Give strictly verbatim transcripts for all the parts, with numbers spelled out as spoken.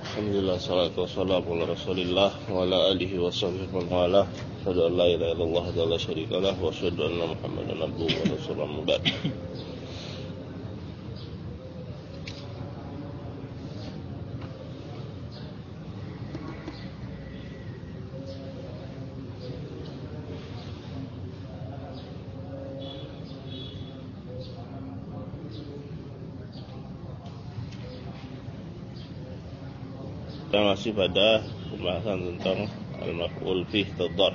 Alhamdulillah, salatu wassalamu ala rasulillah wa ala alihi wa sahbihi wa ala asyhadu an la ilaha illallah wa la syarika lah wa asyhadu anna muhammadan abduhu wa rasuluhu ba'd. Kita masih pada pembahasan tentang al-maf'ul fih tadhar.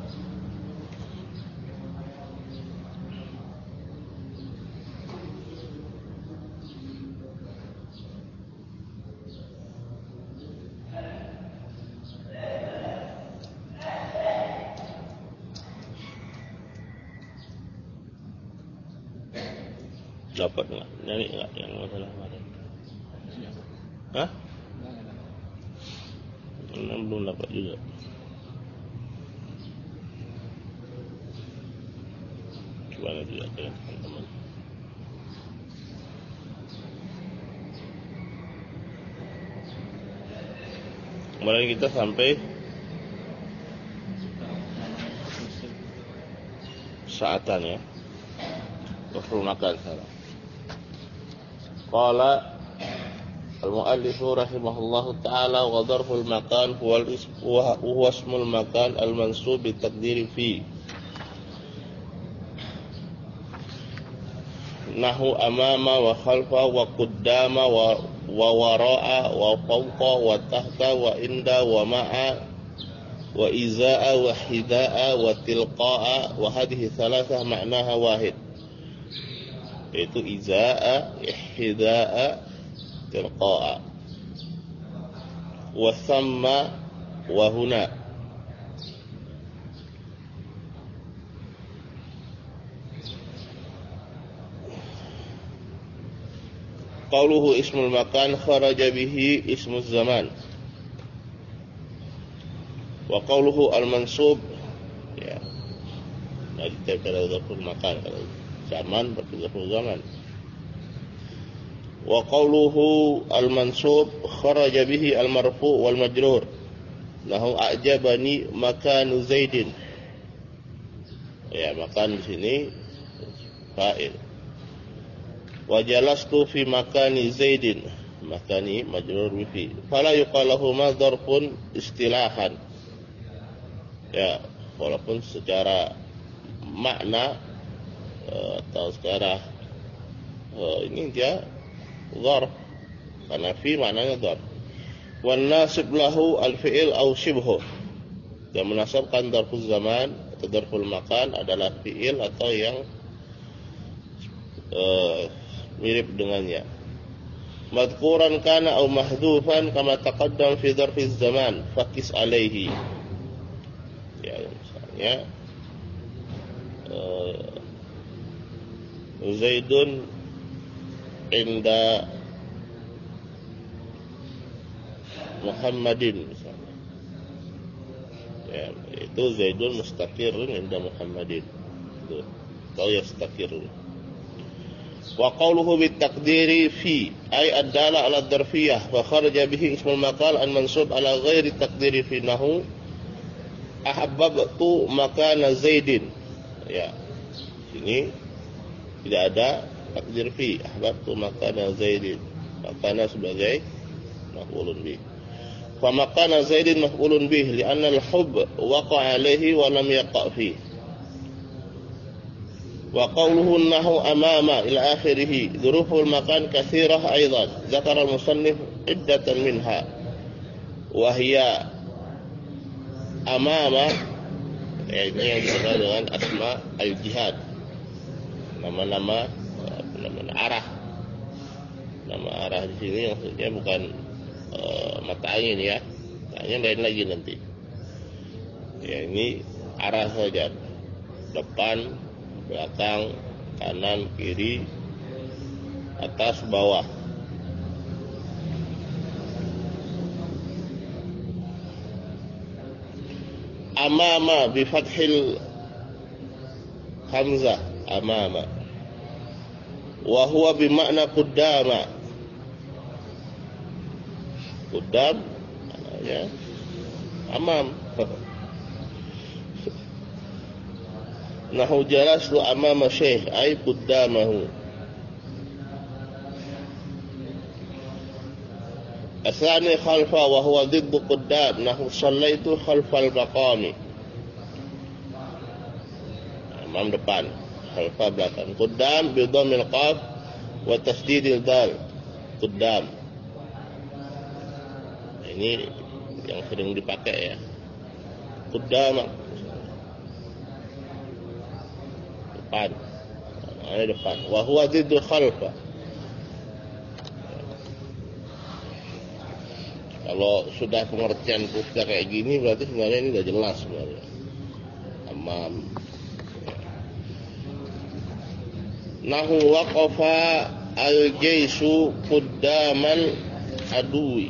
Dapat nggak? Nyari nggak yang masalah kemarin? Hah? Enam belum dapat juga. Coba nanti juga teman-teman. Kemarin kita sampai saatan ya. Waktu makan sekarang. Qala المؤلف رحمه الله تعالى وظرف المكان هو الاسم وهو اسم المكان المنصوب بالتقدير فيه نحو أمام وخلف وقدام ووراء وفوق وتحت وعند ومع وإزاء وحذاء وتلقاء وهذه ثلاثة معناها واحد yaitu إزاء حذاء تلقاء وثم وهنا قوله اسم المكان خرج به اسم الزمان وقوله المنصوب ya nah kita kalau dzarful makan kalau zaman berarti dzarful zaman. Wa qawluhu al-mansub kharaja bihi al-marfu' wal majrur lahu a'jabani makanu Zaidin. Ya, makan di sini fa'il. Wa jalastu fi makani Zaidin. Makani majrur bihi. Fala yuqalahu ma dzarfun istilahan. Ya, walaupun secara makna atau secara ini dia dzarf karena fi maknanya dzarf. Wan nasib lahu al-fi'il aw shibhu. Dan menasabkan dzarful zaman atau dzarful makan adalah fi'il atau yang uh, mirip dengannya. Madhkuran kana aw mahdhufan kama taqaddam fi dzarfiz zaman faqis alaihi. Ya, misalnya uh, Zaidun inda Muhammadin misalnya. Ya, itu Zaidun mustaqirun inda Muhammadin. Itu atau yastaqirun. Wa qawluhu bitaqdiri fi ay ad-dala ala ad-darfiyah wa kharaja bihi ismul maqal al-mansub ala ghairi taqdiri fi nahu ahabbtu makana Zaidin. Ya. Sini tidak ada takdir fi ahbabtu makana Zaidin, makana sebagai maf'ulun bih. Fa makana Zaidin maf'ulun bih li'anna al-hubb waqa'a alayhi wa lam yaqa' fi. Wa qawluhu nahu amama ila akhirih dzuruful makan katsirah aidan dzakara al-musannif iddatan minha wa hiya amama ya, ini yang disebut dengan asma al-jihad, nama-nama nama arah. Nama arah di sini maksudnya bukan e, mata angin ya. Tanya lain lagi nanti. Ya, ini arah saja. Depan, belakang, kanan, kiri, atas, bawah. Amama bi fathil hamzah, amama. Wa huwa bi makna qaddama. Qudam maknanya amam. Nahu jalastu amama syekh ay qudamahu. Asani khalfa wa huwa dhiddu qudam. Nahu sallaitu khalfal maqami. Amam depan, khalfa belakang. Qudam bi dhammil qaf wa tasdidil dal. Qudam. Ini yang sering dipakai ya. Qudam depan. Ini depan. Wa huwa dhiddu khalfa. Kalau sudah pengertian sudah kayak gini berarti sebenarnya ini sudah jelas sebenarnya. Amam. Nahu waqafa al-jaisu quddamal adui.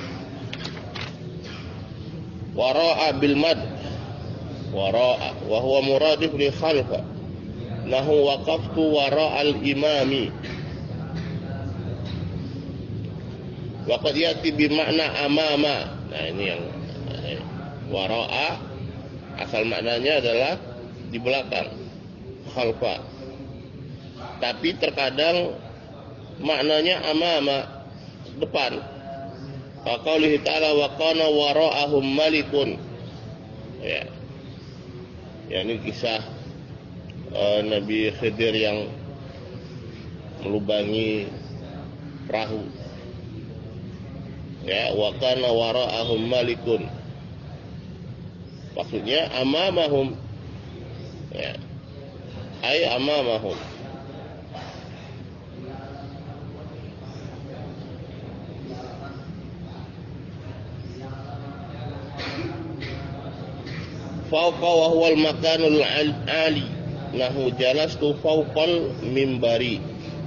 Wara'a bil mad. Wara'a wa huwa muradif li khalfa. Nahu waqaftu wara'al imami. Waqad yati bi makna amama. Nah ini yang eh, wara'a asal maknanya adalah di belakang, khalfa. Tapi terkadang maknanya amama, depan. Faqaulihi ta'ala wa qana wara'ahum malikun. Ya. Ya ini kisah uh, Nabi Khidir yang melubangi perahu. Ya, wa kana wara'ahum malikun. Maksudnya amamahum. Ya. Ay amamahum. Fawqa wa huwa al-makanul ali. Nahu jalastu fawqal mimbari.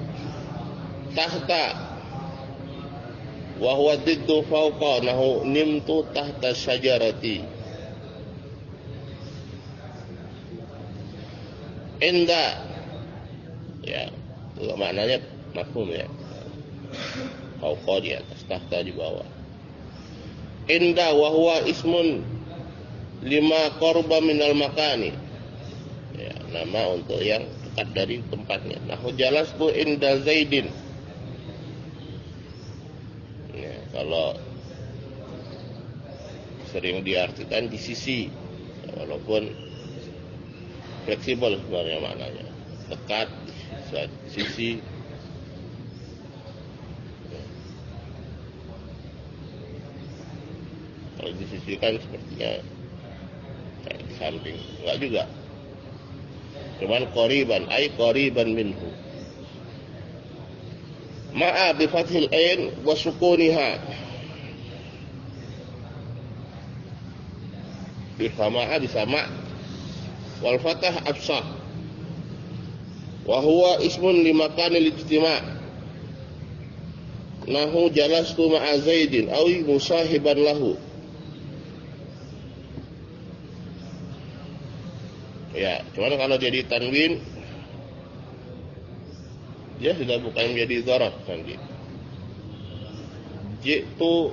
Tahta wa huwa diddu fawqa. Nahu nimtu tahta syajarati. Inda, ya itu maknanya mafhum ya. Fawqa di atas, tahta di bawah. Inda wa huwa ismun lima qarba minal makani. Ya, nama untuk yang dekat dari tempatnya. Nahu jalastu inda Zaidin. Ya, kalau sering diartikan di sisi, ya, walaupun fleksibel sebenarnya maknanya, dekat, sisi. Ya. Kalau di sisi kan sepertinya kayak di samping, enggak juga. Cuman qoriban, ay qoriban minhu. Ma'a bi fathil ain wa sukuniha. Bisa ma'a bisa ma' wal fathah absah. Wa huwa ismun li makanil ijtima'. Nahu jalastu ma'a Zaidin aw musahiban lahu. Ya, cuman kalau jadi tanwin dia sudah bukan menjadi dzaraf nanti. Jitu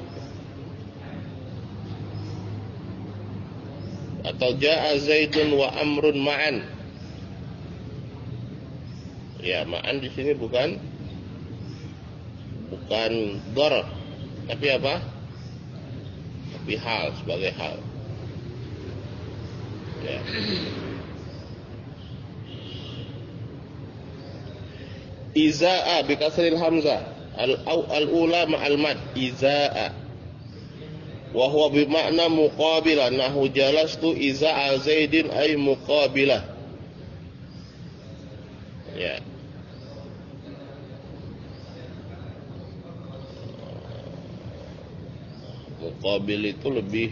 atau jaa Zaidun wa Amrun ma'an. Ya, ma'an di sini bukan bukan dzaraf, tapi apa? Tapi hal, sebagai hal. Ya. Izaa bi kasril hamzah al al ula ma'al mad izaa wa huwa bi makna muqabila. Nahu jalastu izaa Zaidin ay muqabila. Ya. Muqabil itu lebih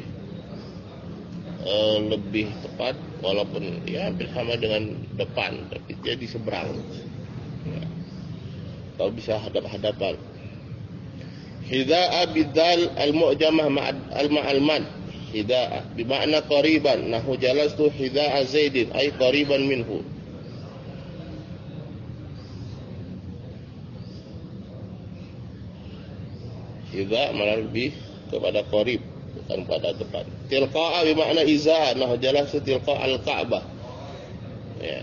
uh, lebih tepat, walaupun ya hampir sama dengan depan, tapi dia di seberang. Ya. Kalau bisa hadap-hadapan. Hida'a bidal al-mu'jamah ma'al mad. Hida'a bimakna qariban. Nahu jalastu hida'a Zaidin ay qariban minhu. Hida' malah lebih kepada qarib, bukan pada depan. Tilqa'a bermakna iza, nah jelas tilqa al-Ka'bah. Ya.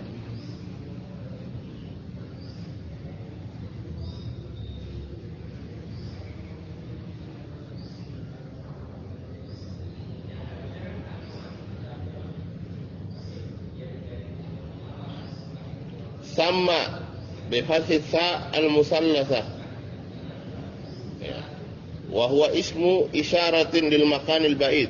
Sama bifathi tha al-musallasah. Ya. Wa huwa ismu isyaratin lil makanil ba'id.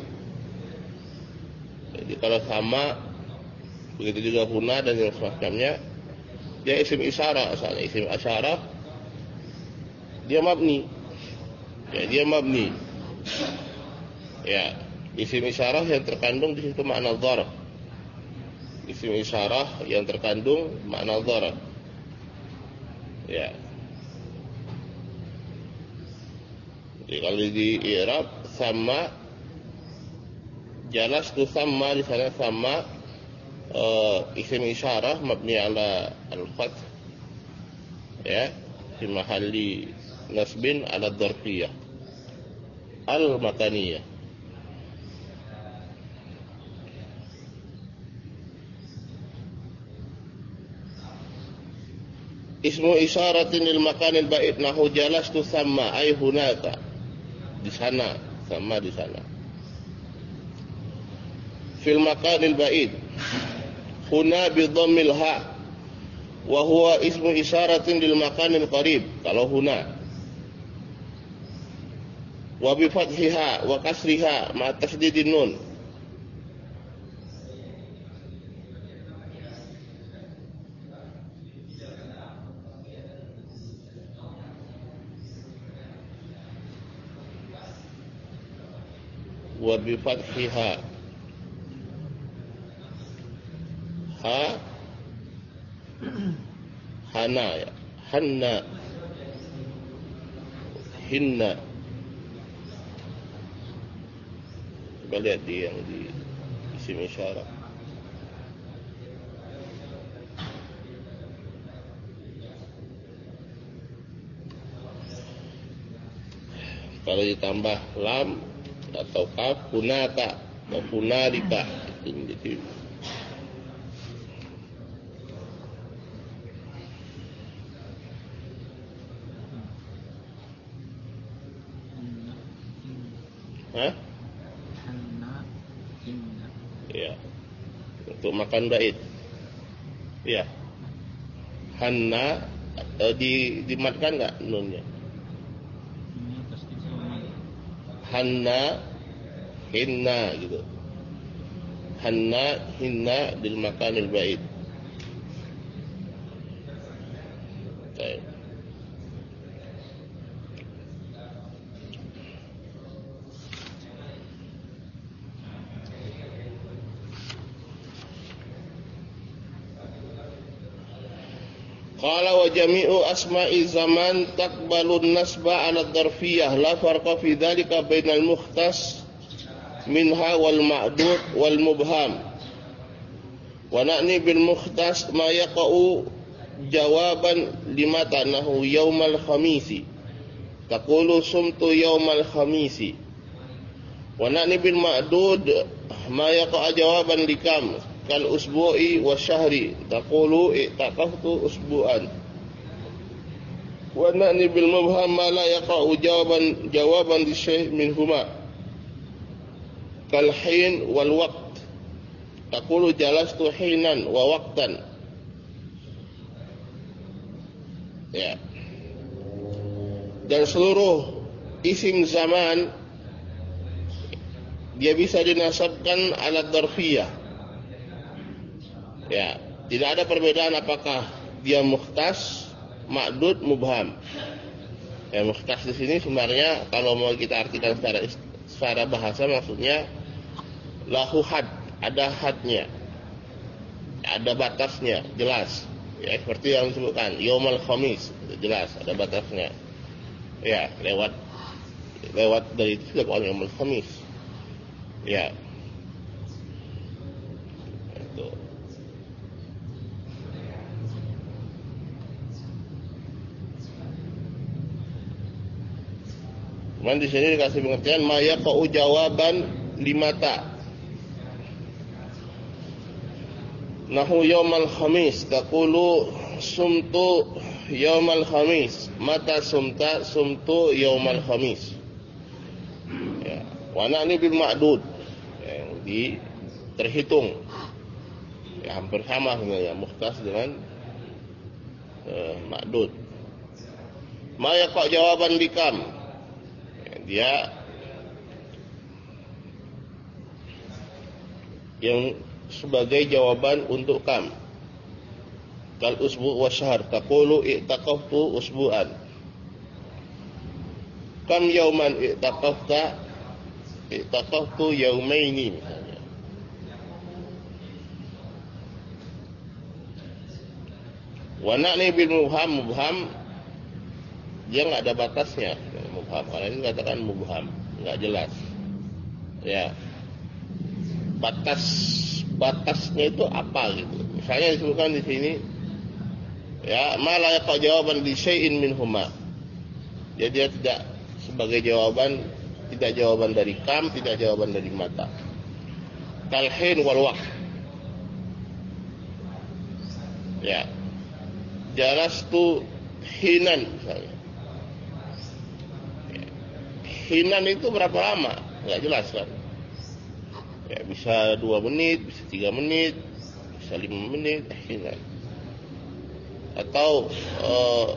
Jadi kalau sama, begitu juga huna dan yang semacamnya, dia isim isyarah asalnya. Isim isyarah dia mabni. Ya, dia mabni. Ya, isim isyarah yang terkandung di situ makna dzarf. Isim isyarah yang terkandung makna dzarf. Ya. Jadi kalau di i'rab sama, jelas tu sama di sana sama uh, isim isyarah mabni ala al-fath, ya, fi mahalli nasbin ala dzarfiyah al-makaniyah. Ismu isyaratin lil makanil ba'id nahu jalastu sama ay hunaka, di sana, sama di sana. Fil makanil ba'id huna bi dhammil ha wa huwa ismu isyaratin lil makanil qarib kalau huna, wa bi fathiha wa kasriha ma tasdidin nun. Wa bi fathiha ha hana, ya, hanna, hinna. Coba lihat di yang di isim isyarah. Kalau ditambah lam atau kaf, hunaka atau hunarika, itu. Hah? Ya. Untuk makan bait. Ya. Hanna eh, di dimatkan enggak nunnya? Hanna, hinna gitu. Hanna, hinna bil makanil bait. Baik. Qala wa jami'u asma'i zaman taqbalun nasba 'ala ad-darfiyah la farqa fi dhalika bainal mukhtas minha wal ma'dud wal mubham. Wa na'ni bil mukhtas ma yaqa'u jawaban limata nahu yaumal khamisi. Taqulu sumtu yaumal khamisi. Wa na'ni bil ma'dud ma yaqa'u jawaban likam kal usbu'i wa syahri, taqulu i'taqaftu usbu'an. Wa na'ni bil mubham ma la yaqa'u jawaban jawaban li syai' minhuma kal hin wal waqt, taqulu jalastu hinan wa waqtan. Ya. Dan seluruh isim zaman dia bisa dinasabkan ala dzarfiyah. Ya, tidak ada perbedaan apakah dia mukhtas, ma'dud, mubham. Ya, mukhtas di sini sebenarnya kalau mau kita artikan secara secara bahasa maksudnya lahu had, ada hadnya, ada batasnya, jelas. Ya, seperti yang disebutkan yaumal khamis, jelas ada batasnya. Ya, lewat lewat dari itu sudah kalau yaumal khamis. Ya. Itu. Cuman di sini dikasih pengertian ma yaqa'u jawaban limata. Nahu yaumal khamis taqulu sumtu yaumal khamis. Mata sumta sumtu yaumal khamis. Ya, wa na'ni bil ma'dud. Yang di terhitung. Ya, hampir sama sebenarnya mukhtas dengan eh, ma'dud. Ma yaqa' jawaban bikam. Ya, dia yang sebagai jawaban untuk kam. Kal usbu' wa syahr taqulu i'taqaftu usbu'an. Kam yauman i'taqafta? I'taqaftu yaumaini misalnya. Wa na'ni bil mubham. Mubham dia enggak ada batasnya. Mubham karena ini katakan mubham, enggak jelas. Ya. Batas batasnya itu apa gitu. Misalnya disebutkan di sini ya, ma la yaqa' jawaban li syai'in minhuma. Jadi dia tidak sebagai jawaban, tidak jawaban dari kam, tidak jawaban dari mata. Talhin wal waqt. Ya. Jalastu hinan misalnya. Ya. Hinan itu berapa lama? Enggak jelas kan. Ya, bisa dua menit, bisa tiga menit, bisa lima menit, hinan. Atau uh,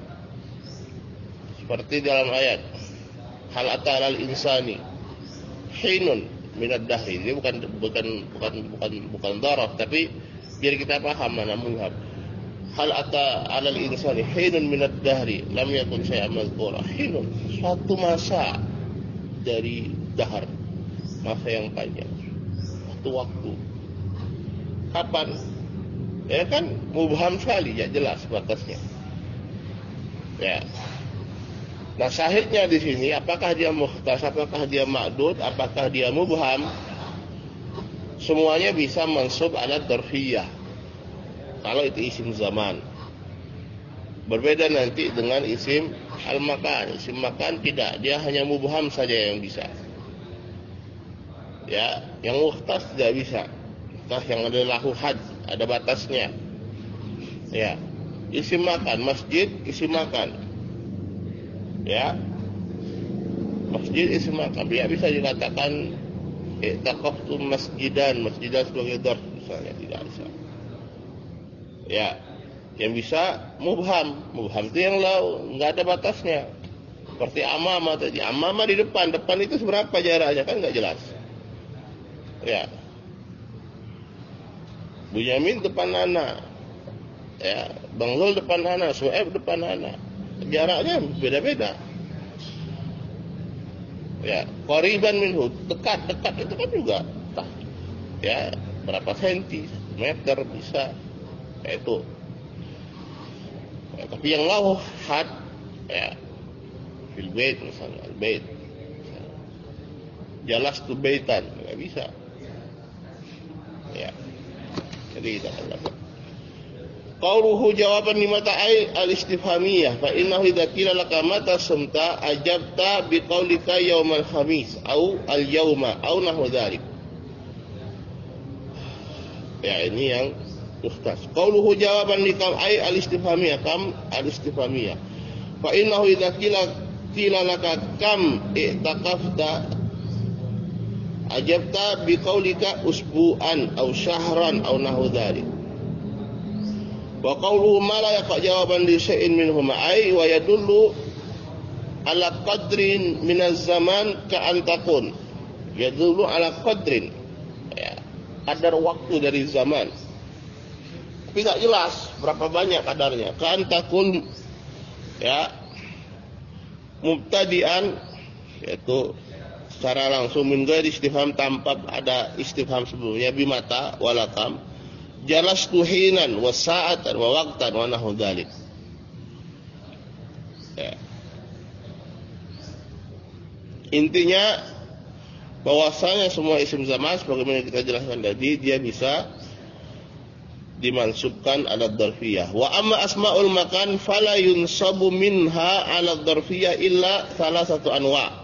seperti dalam ayat hal atal insani hinun minad dahri. Ini bukan bukan bukan bukan bukan daraf, tapi biar kita paham mana mubham. Hal ata alal insani hinun minad dahri lam yakun syai'an mazkura. Hinun suatu masa dari dahar, masa yang panjang, waktu waktu kapan ya kan mubham sekali, ya jelas batasnya ya. Nah syahidnya di sini apakah dia mukhtas, apakah dia ma'dud, apakah dia mubham, semuanya bisa mansub ala dzarfiyah kalau itu isim zaman. Berbeda nanti dengan isim al-makan. Isim makan tidak, dia hanya mubham saja yang bisa. Ya, yang mukhtas tidak bisa. Mukhtas yang ada lahu had, ada batasnya. Ya, isim makan, masjid isim makan. Ya, masjid isim makan. Dia bisa dikatakan i'taqaftu masjidan, masjidan sebagai dzarf misalnya, tidak bisa. Ya, yang bisa mubham. Mubham itu yang lau, enggak ada batasnya. Seperti amama tadi. Amama di depan, depan itu seberapa jaraknya kan enggak jelas. Ya. Bunyamin depan Nana. Ya, Bang Zul depan Nana, Su'aib depan Nana. Jaraknya beda-beda. Ya, qariban minhu, dekat-dekat itu kan juga. Ya, berapa senti, meter bisa. Ya, itu. Ya, tapi yang lau had ya fil bait misalnya, al bait. Jalas tu baitan, enggak bisa. Ya. Jadi kita akan dapat. Qauluhu jawaban limata ai al-istifhamiyah fa innahu idza qila laka mata sumta ajabta biqaulika yaumal khamis au al-yauma au nahwu dzalik. Ya, ini yang mukhtas. Qauluhu jawaban likam ai al-istifhamiyah, kam al-istifhamiyah. Fa innahu idza qila qila laka kam i'taqafta ajabta biqaulika usbu'an au syahran au nahwu dzalik. Wa qawluhu ma la yaqa' jawaban li syai'in minhum ai wa yadullu ala qadrin minaz zaman ka an takun. Yadullu ala qadrin. Ya, kadar waktu dari zaman. Tapi tidak jelas berapa banyak kadarnya. Ka an takun ya mubtadi'an, yaitu secara langsung min ghairi istifham, tanpa ada istifham sebelumnya, bimata walakam. Jalastu hinan wa sa'atan wa waqtan wa nahwu dzalik. Ya. Intinya bahwasanya semua isim zaman sebagaimana kita jelaskan tadi, dia bisa dimansubkan ala dzarfiyah. Wa amma asmaul makan fala yunsabu minha ala dzarfiyah illa salasatu anwa.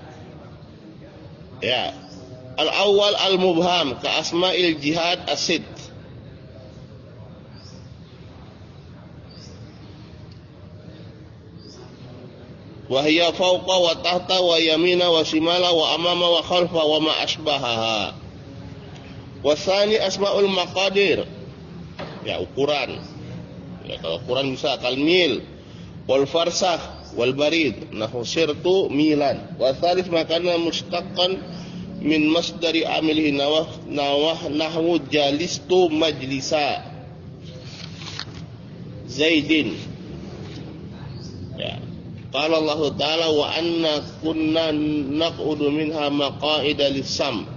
Ya. Al-awwal al-mubham ka asma'il jihad asid. Wa hiya fawqa wa tahta wa yamina wa shimala wa amama wa khalfa wa ma asbahaha. Wa tsani asma'ul maqadir. Ya, ukuran. Ya, kalau ukuran bisa kal mil wal farsakh wal barid nahu sirtu milan. Wa tsalits makana mustaqqan min masdari amilihi nawah nawah nahwu jalistu majlisa Zaidin. Ya. Qala Allah Ta'ala wa anna kunna naq'udu minha maqa'ida lis-sam.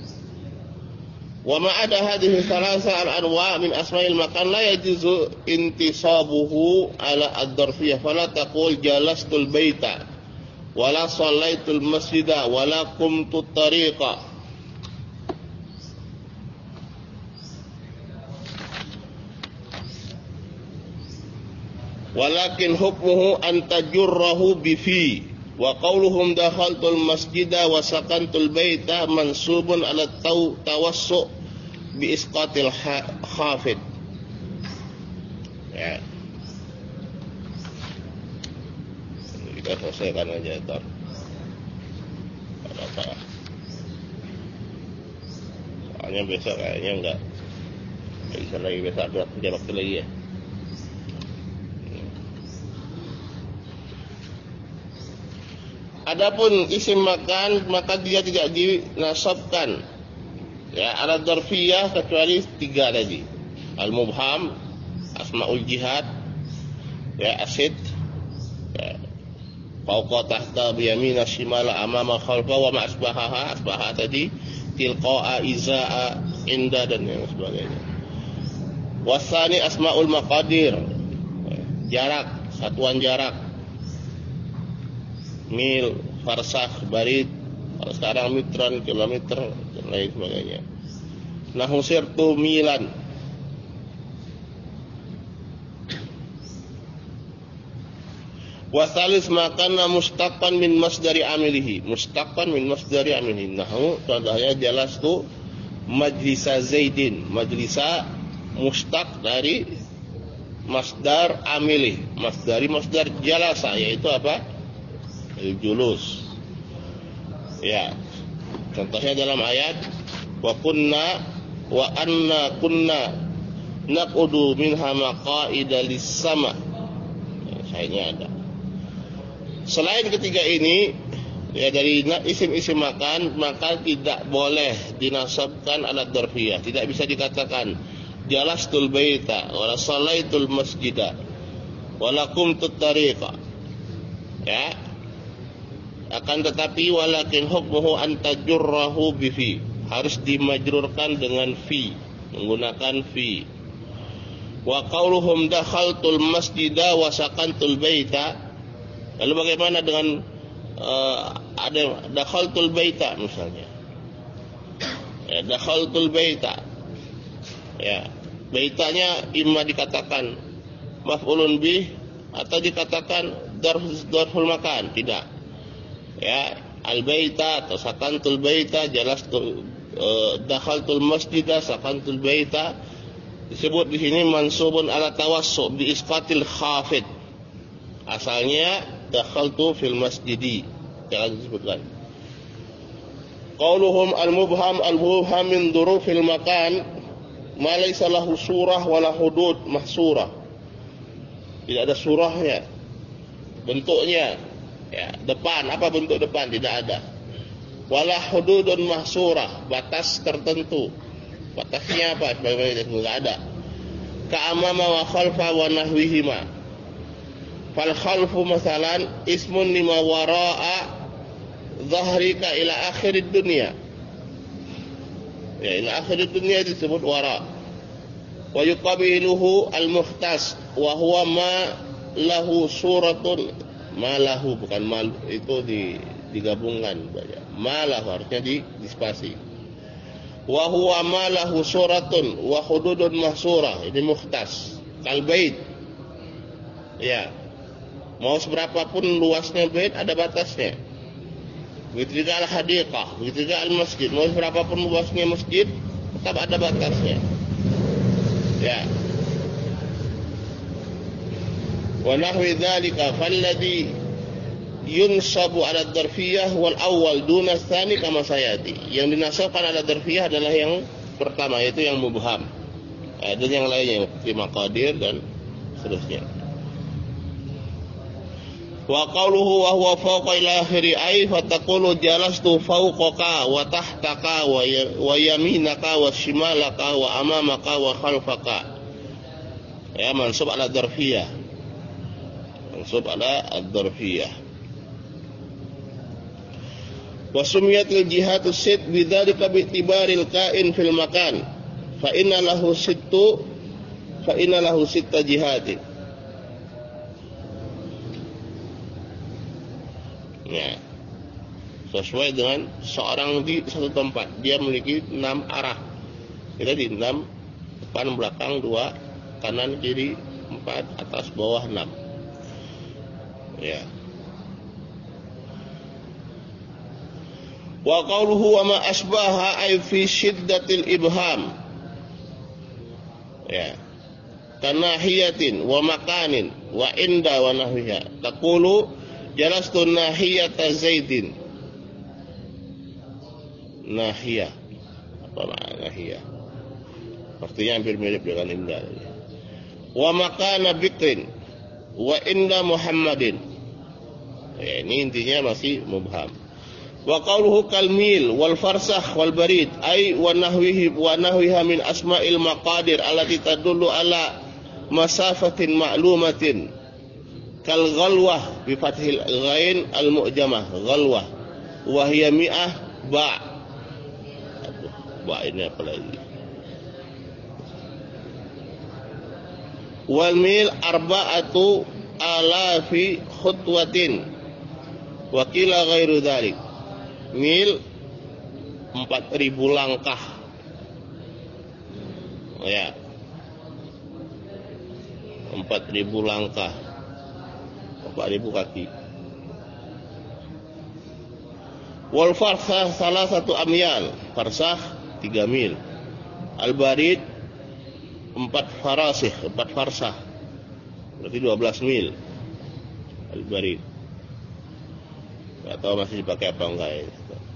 Wa ma ada hadhihi thalatha al-anwa' min asma'il makan la yajuzu intisabuhu ala ad-darfiyah fala taqul jalastul baita wala shallaitul masjida wala qumtut tariqa. Walakin hukmuhu an tajurrahu bi fi wa qawluhum dakhaltul masjida wa sakantul baita mansubun ala taw tawassu bi isqatil khafid. Ya. Kita selesaikan aja ntar. Apa-apa. Soalnya besok kayaknya enggak bisa lagi, besok ada kerja waktu lagi ya. Adapun isim makan maka dia tidak dinasabkan ya ala dzarfiyah kecuali tiga tadi. Al-mubham, asmaul jihad, ya asid, ya fawqa tahta biyamina shimala amama khalfa wa ma asbahaha, asbaha tadi tilqa'a izaa inda dan yang sebagainya. Wasani asmaul maqadir, jarak, satuan jarak. Mil, farsakh, barid, kalau sekarang mitron, kilometer dan lain sebagainya. Nahu sirtu milan. Wasalis makana mustaqqan min masdari amilihi. Mustaqqan min masdari amilihi. Nahu contohnya jalastu majlisa Zaidin. Majlisa mustaq dari masdar amilih. Masdari masdar jalasa, yaitu apa? Julus. Ya. Contohnya dalam ayat wa kunna wa anna kunna naqudu minha maqaida lis-sama. Sayangnya ada. Selain ketiga ini ya dari isim-isim makan maka tidak boleh dinasabkan ala dzarfiyah. Tidak bisa dikatakan jalastul baita wala shallaitul masjida wala qumtut tariqa. Ya. Akan tetapi walakin hukmuhu an tajurrahu bi fi, harus dimajrurkan dengan fi, menggunakan fi. Wa qauluhum dakhaltul masjida wa sakantul baita. Lalu bagaimana dengan uh, ada dakhaltul baita misalnya? Ya, dakhaltul baita. Ya, baitanya imma dikatakan maf'ulun bih atau dikatakan dzarful makan, tidak. Ya, al-baita atau sakantul baita, jalastu uh, dakhaltul masjidah, sakantul baita disebut di sini mansubun ala tawassu bi isqatil khafid. Asalnya dakhaltu fil masjidi, jangan disebutkan. Qauluhum al-mubham al-mubham min dzurufil makan ma laysa lahu surah wala hudud mahsurah. Tidak ada surahnya, bentuknya. Ya, depan, apa bentuk depan? Tidak ada. Wala hududun mahsurah, batas tertentu. Batasnya apa? Sebagaimana itu enggak ada. Ka'amama wa khalfa wa nahwihima. Fal khalfu masalan ismun lima wara'a dhahrika ila akhirid dunya. Ya, ila akhirid dunya disebut wara. Wa yuqabiluhu al-muhtas wa huwa ma lahu suratun. Malahu bukan mal, itu di, digabungkan banyak. Malahu harusnya di dispasi. Wa huwa ma lahu suratun wa hududun mahsurah. Ini mukhtas. Kal bait. Ya. Mau seberapapun luasnya bait ada batasnya. Begitu juga al-hadiqah, begitu juga al-masjid. Mau seberapapun luasnya masjid tetap ada batasnya. Ya. Wa nahwi dzalika falladhi yunsabu ala dzarfiyah wal awwal duna tsani kama sayati. Yang dinasabkan ala dzarfiyah adalah yang pertama, yaitu yang mubham. Eh, dan yang lainnya seperti maqadir dan seterusnya. Wa qawluhu wa huwa fawqa ila akhiri ay fataqulu jalastu fawqaka wa tahtaka wa yaminaka wa shimalaka wa amamaka wa khalfaka. Ya, mansub ala dzarfiyah. Mansub ala ad-dzarfiyah. Wa sumiyatil jihatu sit bidzalika bi'tibaril kain fil makan. Fa inna lahu sittu fa inna lahu sitta jihatin. Ya. Sesuai dengan seorang di satu tempat, dia memiliki enam arah. Kita di enam, depan belakang dua, kanan kiri empat, atas bawah enam. Ya. Wa qawluhu wa ma asbaha ay fi shiddatil ibham. Ya. Kanahiyatin wa makanin wa inda wa nahwiha. Taqulu jalastu nahiyata zaidin. Nahiyah. Apa makna nahiyah? Artinya hampir mirip dengan inda. Wa makana bikrin wa inda Muhammadin. Ya, ini intinya masih mubham. Wa qawluhu kalmil wal farsakh wal barid ay wa nahwihi wa nahwiha min asma'il maqadir allati tadullu ala masafatin ma'lumatin kal ghalwah bi fathil ghain al mu'jamah ghalwah wa hiya mi'ah ba. Ba ini apa lagi? Wal mil arba'atu alafi khutwatin wa qila ghairu dzalik. Mil empat ribu langkah. Oh ya. empat ribu langkah. empat ribu kaki. Wal farsah salah satu amyal. Farsah tiga mil. Al barid empat farasih, empat farsah. Berarti dua belas mil. Al barid. Enggak tahu masih dipakai apa enggak ya.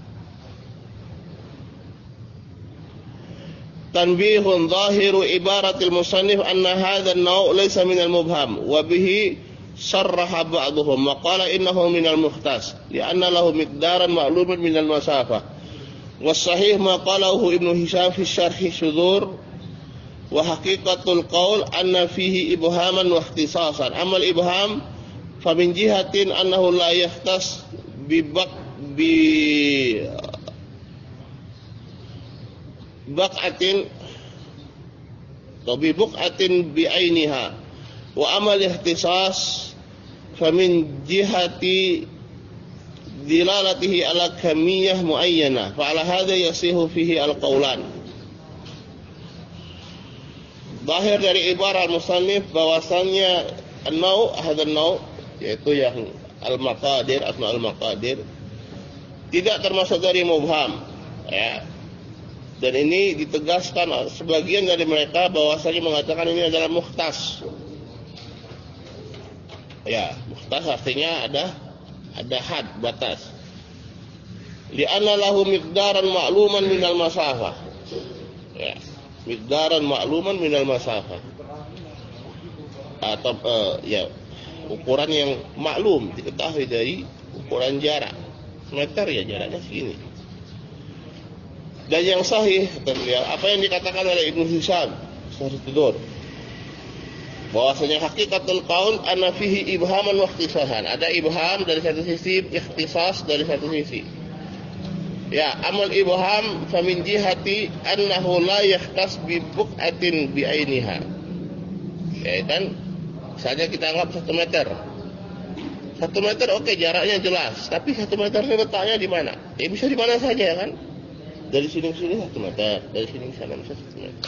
Tanbihun zahiru ibaratil musannif anna hadha an-naw' laysa min al-mubham wa bihi sarraha ba'dhum wa qala innahu min al-mukhtas li'anna lahu miqdaran ma'luman min al-masafah. Was sahih ma qalahu Ibnu Hisham fi syarh syudzur wa haqiqatul qaul anna fihi ibhaman wa ikhtisasan. Amal ibham fa min jihatin annahu la yahtas bibak bi baqatin atau bi buqatin bi ainiha wa amal ihtisas fa min jihati dilalatihi ala kamiyah muayyana fa ala hadha yasihu fihi al-qawlan. Zahir dari ibarat musannif bahwasannya an-naw' hadha an-naw' yaitu yang al-maqadir asma al-maqadir tidak termasuk dari mubham ya. Dan ini ditegaskan sebagian dari mereka bahwasanya mengatakan ini adalah mukhtas. Ya, mukhtas artinya ada ada had batas. Li'anna lahu miqdaran ma'luman minal masafah. Ya, miqdaran ma'luman minal masafah. Atau uh, ya ukuran yang maklum diketahui dari ukuran jarak. Meter ya jaraknya segini. Dan yang sahih terlihat apa yang dikatakan oleh Ibnu Hisham Syarh Syudzur bahwasanya hakikatul qaul anna fihi ibhaman wa ikhtisasan. Ada ibham dari satu sisi, ikhtisas dari satu sisi. Ya, amal ibham fa min jihati annahu la yahtas bi buqatin bi ainiha. Ya kan? Misalnya kita anggap satu meter. Satu meter oke okay, jaraknya jelas, tapi satu meter letaknya di mana? Ya bisa di mana saja kan? dari sini ke sini satu meter, dari sini ke sana bisa satu meter.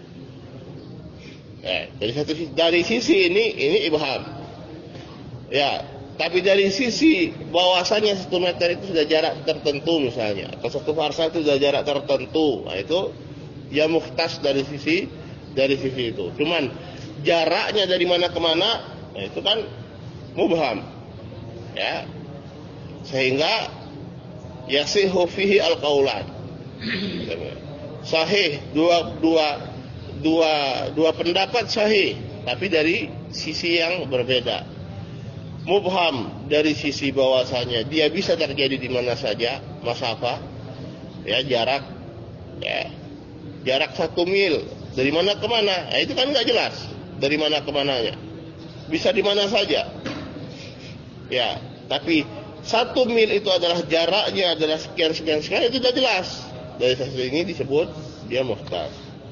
Eh, dari satu sisi, dari sisi ini ini ibham. Ya, tapi dari sisi bahwasanya satu meter itu sudah jarak tertentu misalnya, atau satu farsa itu sudah jarak tertentu, nah itu ya mukhtas dari sisi dari sisi itu. Cuman jaraknya dari mana ke mana, nah itu kan mubham. Ya. Sehingga yasihu fihi al-qaulan. Sahih dua dua dua dua pendapat sahih, tapi dari sisi yang berbeda. Mubham dari sisi bahwasanya dia bisa terjadi di mana saja, masafah, ya jarak, ya jarak satu mil dari mana ke mana, nah, itu kan nggak jelas dari mana ke mananya, bisa di mana saja, ya. Tapi satu mil itu adalah jaraknya adalah sekian sekian sekian, itu sudah jelas. Dari sisi ini disebut dia mukhtas.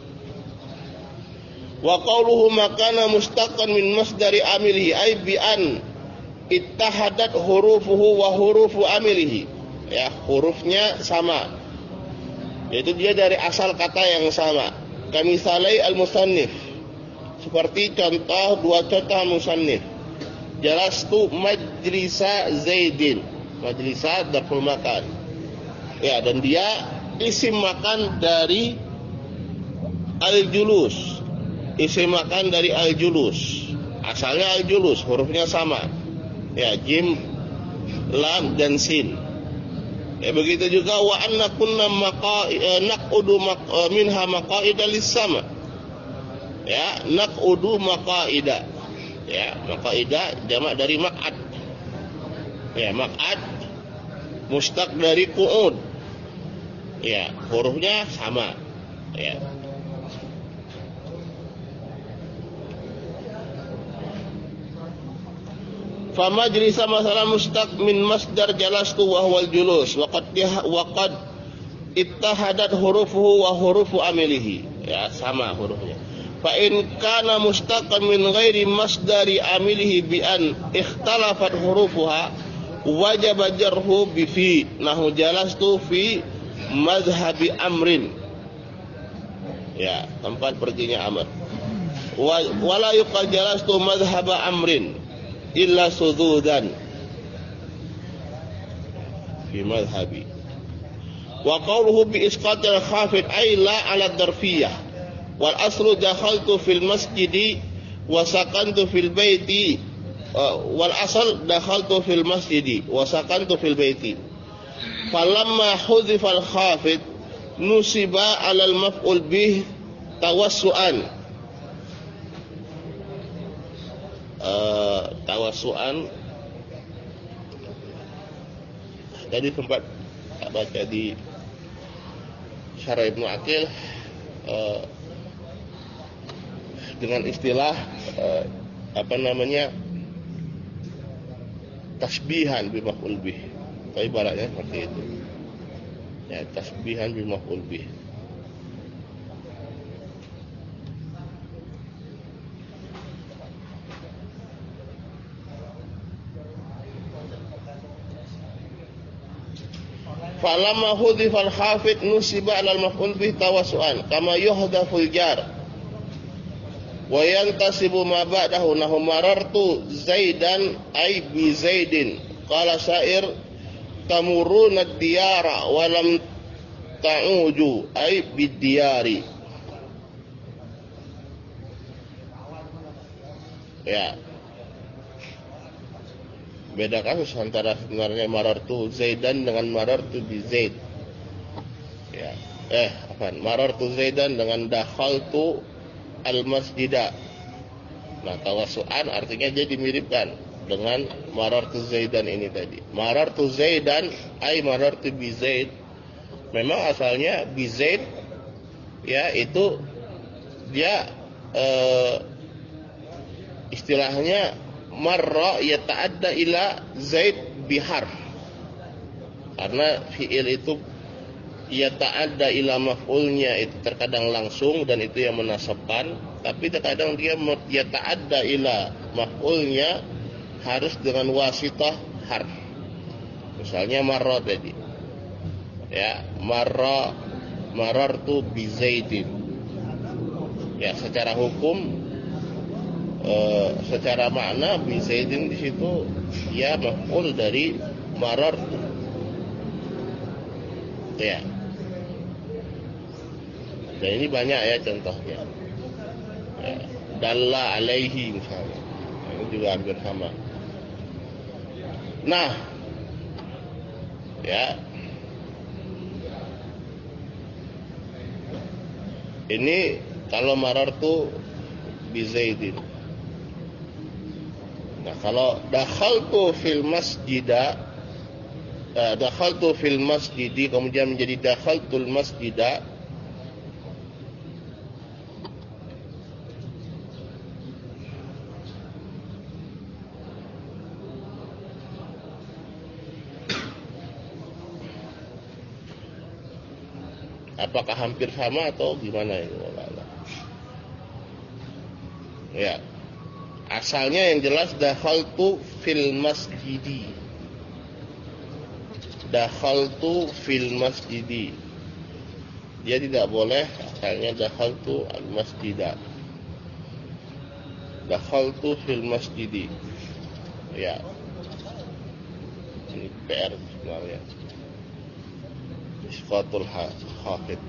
Wa qauluhu makana mustaqan min masdari amilihi ay bi an ittahadat hurufuhu wa hurufu amilihi. Ya, hurufnya sama. Yaitu dia dari asal kata yang sama. Kamisalai al-musannif. Seperti contoh dua contoh musannif. Jalastu majlisa Zaidin. Majlisa daful makan. Ya, dan dia isim makan dari al-julus. Isim makan dari al-julus. Asalnya al-julus, hurufnya sama. Ya, jim, lam dan sin. Ya, begitu juga wa anna kunna maqa naqudu minha maqaida lis-sama. Ya, naqudu maqaida. Ya, maqaida jamak dari maq'ad. Ya, maq'ad mustaq dari qu'ud. Ya, hurufnya sama. Ya. Famajlisa masalah mustaq min masdar jalastu wa huwal julus wa qad wa qad ittahadat hurufuhu wa hurufu amilihi. Ya, sama hurufnya. Fa in kana mustaqan min ghairi masdari amilihi bi an ikhtalafat hurufuha wajaba jarhu bi fi nahu jalastu fi mazhabi amrin. Ya, tempat perginya Amr. Wala yuqal jalastu mazhaba amrin illa sududan fi madhhabi. Wa qawluhu bi isqatil khafid ay la ala darfiyah wal aslu dakhaltu fil masjidi wa sakantu fil baiti wal asal dakhaltu fil masjidi wa sakantu fil baiti. Falamma hudhifa al khafid nusiba ala al maf'ul bih tawassuan. Uh, tawasuan tadi sempat baca di Syarah Ibnu Aqil uh, dengan istilah uh, apa namanya tasbihan bi maf'ul bih. Tapi ibaratnya seperti itu. Ya, tasbihan bi maf'ul bih. Falamma hudhifal khafid nusiba 'alal maf'ul bih tawassuan kama yuhdaful jar wa yantasibu ma ba'dahu nahu marartu Zaidan ay bi Zaidin qala sa'ir tamuruna ad-diyara wa lam ta'uju ay bid diyari. Ya, beda kasus antara sebenarnya marartu Zaidan dengan marartu bi Zaid. Ya. Eh, apa? Marartu Zaidan dengan dakhaltu al-masjida. Nah, tawassuan artinya dia dimiripkan dengan marartu Zaidan ini tadi. Marartu Zaidan ay marartu bi Zaid. Memang asalnya bi Zaid ya itu dia eh, istilahnya marra yata'adda ila Zaid bihar. Karena fi'il itu yata'adda ila maf'ulnya itu terkadang langsung dan itu yang menasabkan, tapi terkadang dia yata'adda ila maf'ulnya harus dengan wasitah harf. Misalnya marra tadi. Ya, marra marartu bi Zaidin. Ya, secara hukum, e, secara makna bi Zaidin di situ ya maf'ul dari marartu. Ya. Dan ini banyak ya contohnya. Ya. Dalla alaihi misalnya. Ini juga hampir sama. Nah, ya. Ini kalau marartu bi Zaidin. Nah, kalau dakhaltu fil masjida, uh, dakhaltu fil masjidi kemudian menjadi dakhaltul masjida, apakah hampir sama atau gimana ini? Ya, asalnya yang jelas dakhaltu fil masjidi, dakhaltu fil masjidi. Dia tidak boleh asalnya dakhaltu al masjidah, dakhaltu fil masjidi. Ya, ini P R sebenarnya. Isqatul hafid.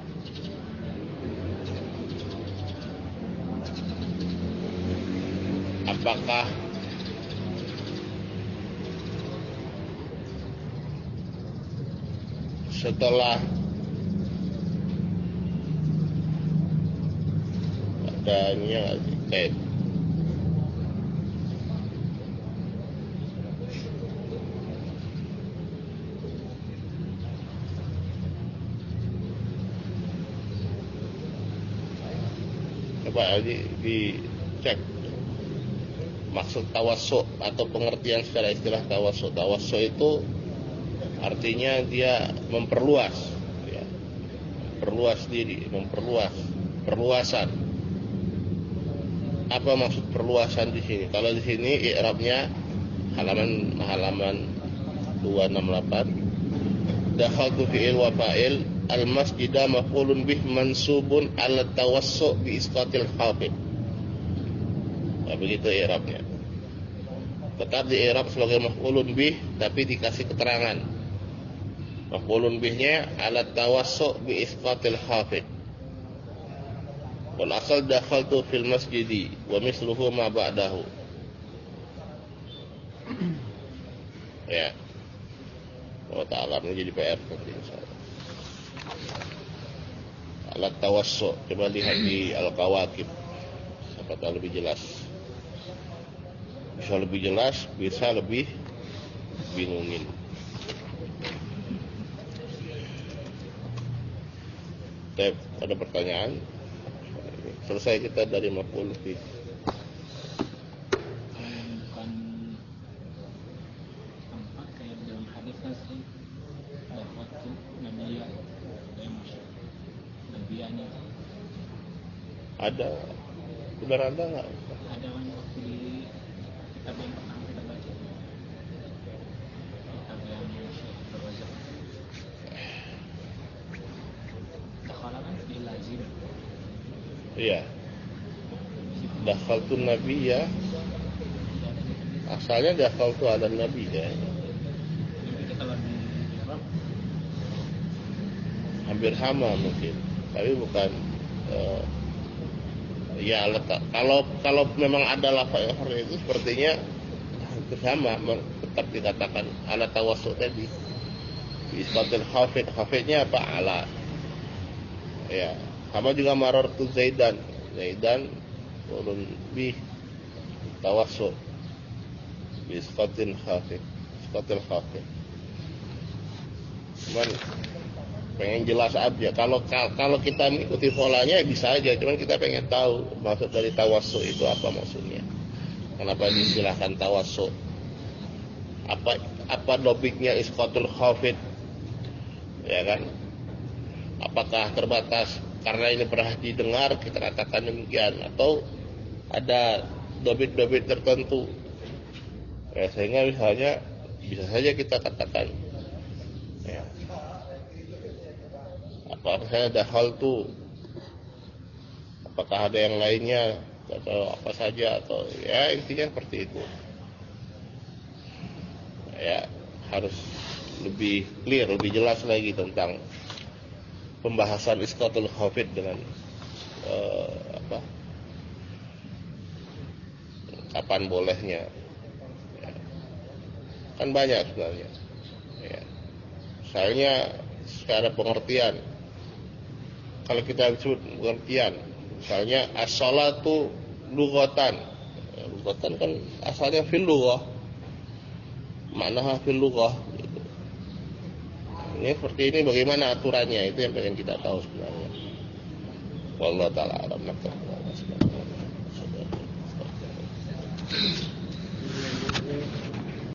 Apakah setelah adanya eh, coba di dicek maksud tawassuk atau pengertian secara istilah tawassuk. Tawassuk itu artinya dia memperluas, ya, memperluas diri, memperluas, perluasan. Apa maksud perluasan di sini? Kalau di sini i'rabnya halaman halaman dua enam delapan. Dakhaltu fi'il wa fa'il al-masjida maf'ulun bih mansubun ala tawassu' bi isqatil khafid. Nah, begitu i'rabnya. Tetap di i'rab sebagai maf'ulun bih tapi dikasih keterangan. Maf'ulun bihnya ala tawassu' bi isqatil khafid. Wal asal dakhaltu fil masjidi wa misluhu ma ba'dahu. Ya. Allah Ta'ala menjadi P R nanti insyaallah. Alat tawassu, coba lihat di Al-Kawakib, siapa tahu lebih jelas. Bisa lebih jelas, bisa lebih bingungin. Tep, ada pertanyaan? Selesai kita dari maf'ul bih. Ada, benar ada nggak? Ada waktu di kitab yang pernah kita baca, kitab yang Syekh Razak. Dakhala kan di lazim. Iya. Dakhaltu nabi ya. Asalnya dakhaltu ala nabi ya. Jadi kalau di Arab Hampir sama mungkin, tapi bukan. Uh, Ya letak. Kalau kalau memang ada lafaz yang itu sepertinya hampir sama, tetap dikatakan ala tawassul tadi. Isbatul hafid, hafidnya apa? Ala. Ya, sama juga marartu Zaidan. Zaidan ulun bi tawassul. Isbatul hafid, isbatul hafid. Cuman pengen jelas aja. Kalau kalau kita mengikuti polanya bisa aja, cuman kita pengen tahu maksud dari tawassu itu apa maksudnya. Kenapa diistilahkan tawassu? Apa apa logiknya isqatul khafid? Ya kan? Apakah terbatas karena ini pernah didengar kita katakan demikian atau ada dobit-dobit tertentu? Ya, sehingga misalnya bisa saja kita katakan ya, Bahasanya ada hal tuh, apakah ada yang lainnya atau apa saja, atau ya intinya seperti itu. Ya harus lebih clear, lebih jelas lagi tentang pembahasan isqatul khafid dengan uh, apa kapan bolehnya ya. Kan banyak sebenarnya ya. Misalnya secara pengertian, kalau kita sebut pengertian, misalnya as-salatu lughatan, ya, lughatan kan asalnya fil lughah, maknaha fil lughah gitu. Ini seperti ini bagaimana aturannya, itu yang pengen kita tahu sebenarnya. Wallahu ta'ala a'lam.